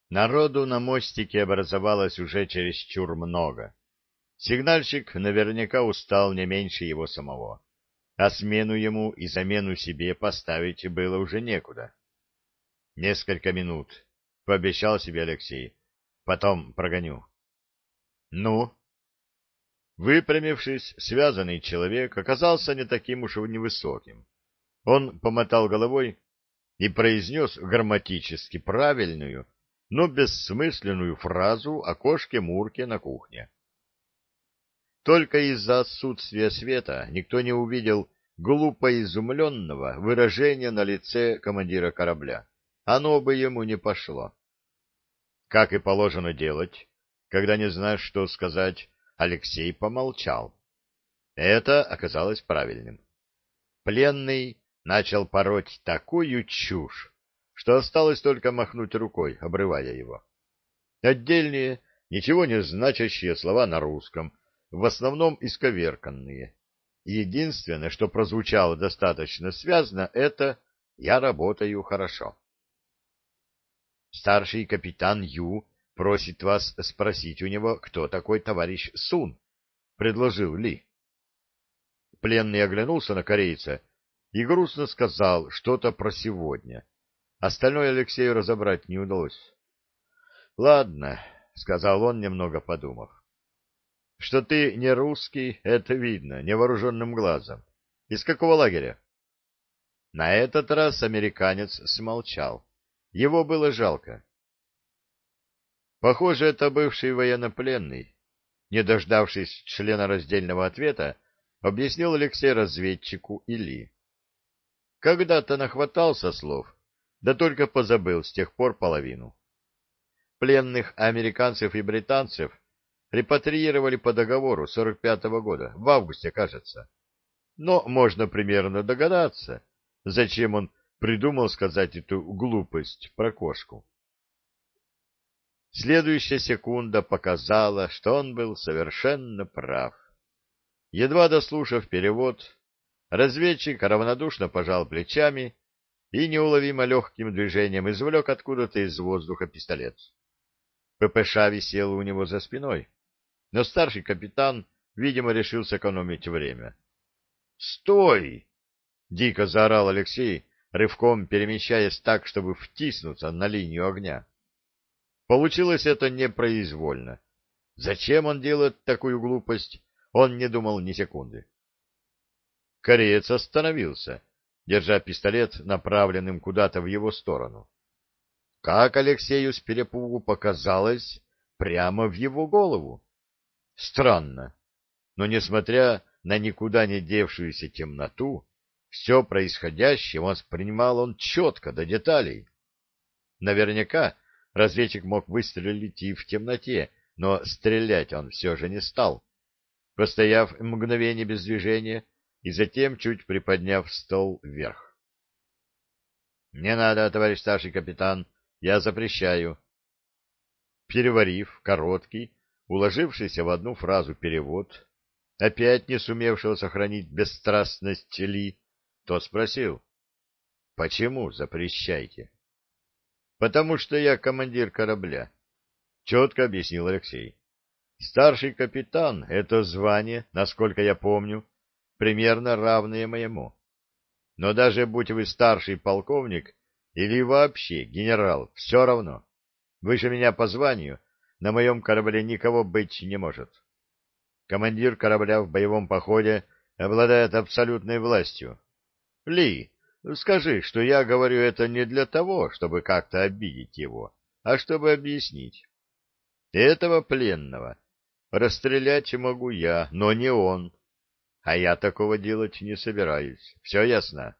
Народу на мостике образовалось уже чересчур много. Сигнальщик наверняка устал не меньше его самого, а смену ему и замену себе поставить было уже некуда. Несколько минут, — пообещал себе Алексей, — потом прогоню. Ну? Выпрямившись, связанный человек оказался не таким уж и невысоким. Он помотал головой и произнес грамматически правильную, но бессмысленную фразу о кошке-мурке на кухне. Только из-за отсутствия света никто не увидел глупо изумленного выражения на лице командира корабля. Оно бы ему не пошло. Как и положено делать, когда не знаешь, что сказать, Алексей помолчал. Это оказалось правильным. Пленный начал пороть такую чушь, что осталось только махнуть рукой, обрывая его. Отдельные, ничего не значащие слова на русском, в основном исковерканные. Единственное, что прозвучало достаточно связно, это «я работаю хорошо». Старший капитан Ю просит вас спросить у него, кто такой товарищ Сун, — предложил Ли. Пленный оглянулся на корейца и грустно сказал что-то про сегодня. Остальное Алексею разобрать не удалось. — Ладно, — сказал он, немного подумав. — Что ты не русский, это видно невооруженным глазом. Из какого лагеря? На этот раз американец смолчал. Его было жалко. Похоже, это бывший военнопленный. Не дождавшись члена раздельного ответа, объяснил Алексей разведчику Ильи. Когда-то нахватался слов, да только позабыл с тех пор половину. Пленных американцев и британцев репатриировали по договору 45-го года, в августе, кажется. Но можно примерно догадаться, зачем он придумал сказать эту глупость про кошку. Следующая секунда показала, что он был совершенно прав. Едва дослушав перевод, разведчик равнодушно пожал плечами и неуловимо легким движением извлек откуда-то из воздуха пистолет. ППШ висел у него за спиной, но старший капитан, видимо, решил сэкономить время. «Стой!» — дико заорал Алексей, рывком перемещаясь так, чтобы втиснуться на линию огня. Получилось это непроизвольно. Зачем он делает такую глупость, он не думал ни секунды. Кореец остановился, держа пистолет направленным куда-то в его сторону. Как Алексею с перепугу показалось, прямо в его голову. Странно, но, несмотря на никуда не девшуюся темноту, все происходящее воспринимал он четко, до деталей. Наверняка разведчик мог выстрелить и в темноте, но стрелять он все же не стал, постояв мгновение без движения и затем чуть приподняв ствол вверх. — Не надо, товарищ старший капитан, я запрещаю. Переварив короткий, уложившийся в одну фразу перевод, опять не сумевшего сохранить бесстрастность Ли, тот спросил: — Почему запрещаете? — Потому что я командир корабля, — четко объяснил Алексей. — Старший капитан — это звание, насколько я помню, примерно равное моему. Но даже будь вы старший полковник или вообще генерал, все равно. Выше меня по званию на моем корабле никого быть не может. Командир корабля в боевом походе обладает абсолютной властью. Ли, скажи, что я говорю это не для того, чтобы как-то обидеть его, а чтобы объяснить. Этого пленного расстрелять могу я, но не он. А я такого делать не собираюсь. Все ясно?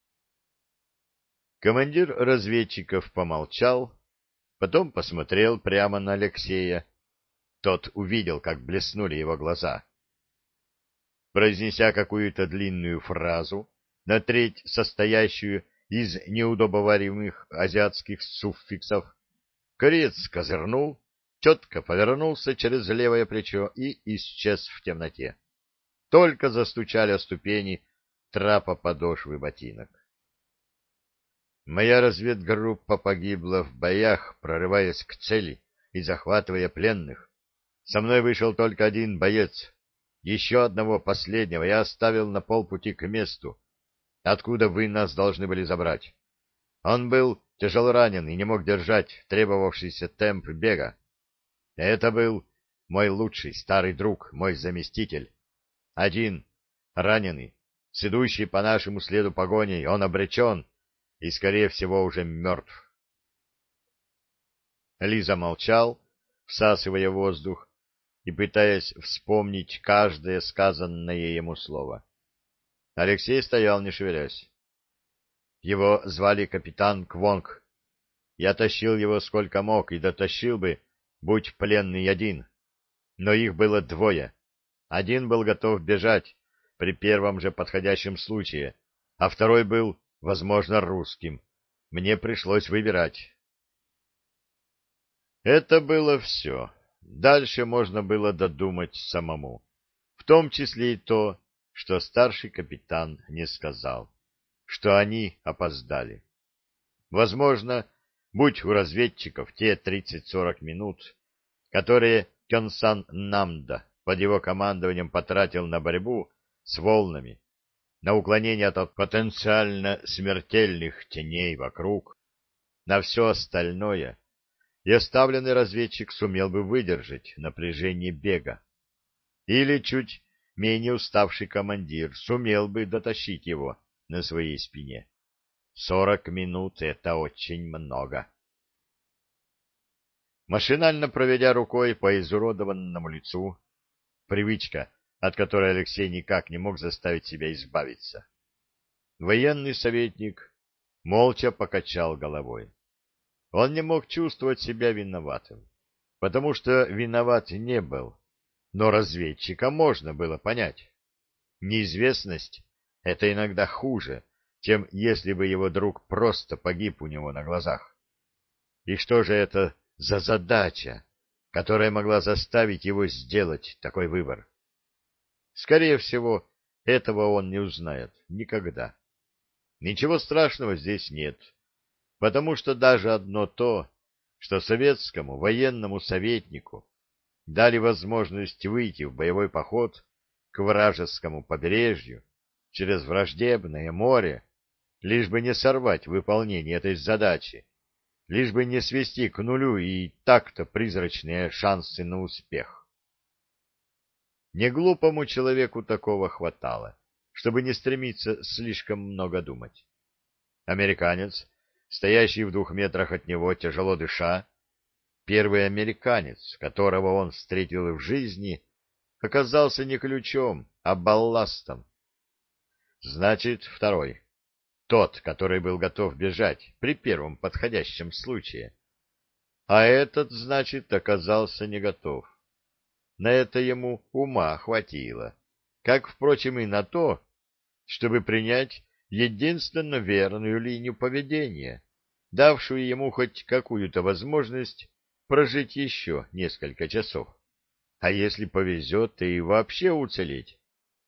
Командир разведчиков помолчал, потом посмотрел прямо на Алексея. Тот увидел, как блеснули его глаза. Произнеся какую-то длинную фразу, на треть состоящую из неудобоваримых азиатских суффиксов, кореец козырнул, четко повернулся через левое плечо и исчез в темноте. Только застучали о ступени трапа подошвы ботинок. Моя разведгруппа погибла в боях, прорываясь к цели и захватывая пленных. Со мной вышел только один боец. Еще одного последнего я оставил на полпути к месту, откуда вы нас должны были забрать. Он был тяжело ранен и не мог держать требовавшийся темп бега. Это был мой лучший старый друг, мой заместитель. Один, раненый, с идущей по нашему следу погоней, он обречен и, скорее всего, уже мертв. Ли замолчал, всасывая воздух и пытаясь вспомнить каждое сказанное ему слово. Алексей стоял, не шевелясь. Его звали капитан Квонг. Я тащил его сколько мог и дотащил бы, будь пленный один. Но их было двое. Один был готов бежать при первом же подходящем случае, а второй был, возможно, русским. Мне пришлось выбирать. Это было все. Дальше можно было додумать самому, в том числе и то, что старший капитан не сказал, что они опоздали. Возможно, будь у разведчиков те 30-40 минут, которые Кёнсан Намда под его командованием потратил на борьбу с волнами, на уклонение от потенциально смертельных теней вокруг, на все остальное, и оставленный разведчик сумел бы выдержать напряжение бега. Или чуть менее уставший командир сумел бы дотащить его на своей спине. 40 минут — это очень много. Машинально проведя рукой по изуродованному лицу, привычка, от которой Алексей никак не мог заставить себя избавиться, военный советник молча покачал головой. Он не мог чувствовать себя виноватым, потому что виноват не был, но разведчика можно было понять. Неизвестность — это иногда хуже, чем если бы его друг просто погиб у него на глазах. И что же это за задача, которая могла заставить его сделать такой выбор? Скорее всего, этого он не узнает никогда. Ничего страшного здесь нет, потому что даже одно то, что советскому военному советнику дали возможность выйти в боевой поход к вражескому побережью через враждебное море, лишь бы не сорвать выполнение этой задачи, лишь бы не свести к нулю и так-то призрачные шансы на успех. Неглупому человеку такого хватало, чтобы не стремиться слишком много думать. Американец, стоящий в 2 метрах от него, тяжело дыша, первый американец, которого он встретил в жизни, оказался не ключом, а балластом. Значит, второй, тот, который был готов бежать при первом подходящем случае. А этот, значит, оказался не готов. На это ему ума хватило, как, впрочем, и на то, чтобы принять единственно верную линию поведения, давшую ему хоть какую-то возможность прожить еще несколько часов. А если повезет, то и вообще уцелеть.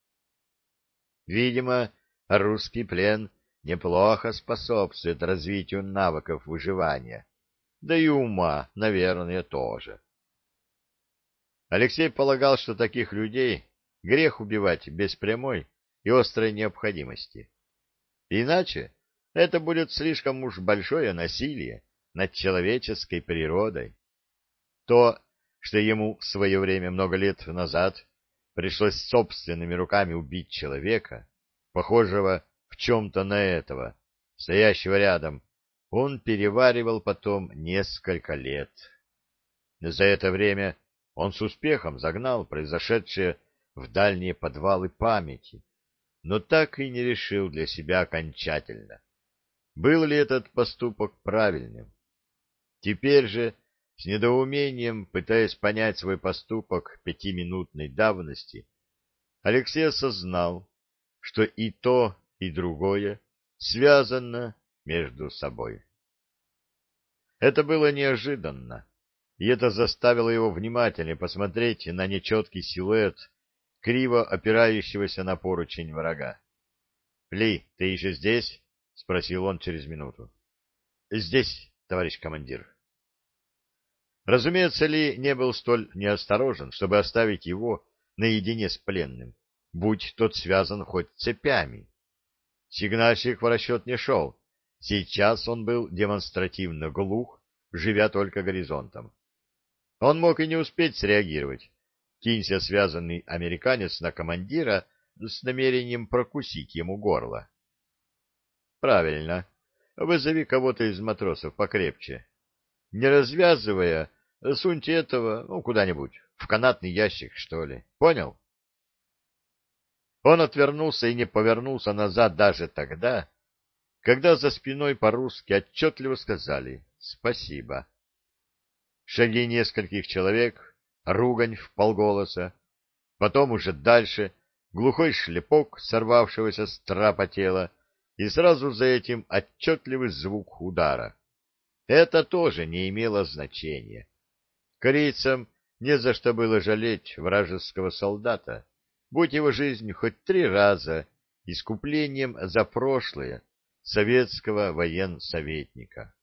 Видимо, русский плен неплохо способствует развитию навыков выживания, да и ума, наверное, тоже. Алексей полагал, что таких людей грех убивать без прямой и острой необходимости. Иначе это будет слишком уж большое насилие над человеческой природой. То, что ему в свое время много лет назад пришлось собственными руками убить человека, похожего в чем-то на этого, стоящего рядом, он переваривал потом несколько лет. За это время он с успехом загнал произошедшее в дальние подвалы памяти, но так и не решил для себя окончательно, был ли этот поступок правильным. Теперь же, с недоумением, пытаясь понять свой поступок 5-минутной давности, Алексей осознал, что и то, и другое связано между собой. Это было неожиданно, и это заставило его внимательнее посмотреть на нечеткий силуэт, криво опирающегося на поручень врага. — Ли, ты еще здесь? — спросил он через минуту. Здесь, товарищ командир. Разумеется, Ли не был столь неосторожен, чтобы оставить его наедине с пленным, будь тот связан хоть цепями. Сигнальщик в расчет не шел. Сейчас он был демонстративно глух, живя только горизонтом. Он мог и не успеть среагировать. Кинься связанный американец на командира с намерением прокусить ему горло. Правильно. Вызови кого-то из матросов покрепче. Не развязывая, суньте этого, куда-нибудь, в канатный ящик, что ли. Понял? Он отвернулся и не повернулся назад даже тогда, когда за спиной по-русски отчетливо сказали «спасибо». Шаги нескольких человек, ругань вполголоса, потом уже дальше глухой шлепок сорвавшегося с трапа тела и сразу за этим отчетливый звук удара. Это тоже не имело значения. Корейцам не за что было жалеть вражеского солдата, будь его жизнь хоть 3 раза искуплением за прошлое советского военсоветника.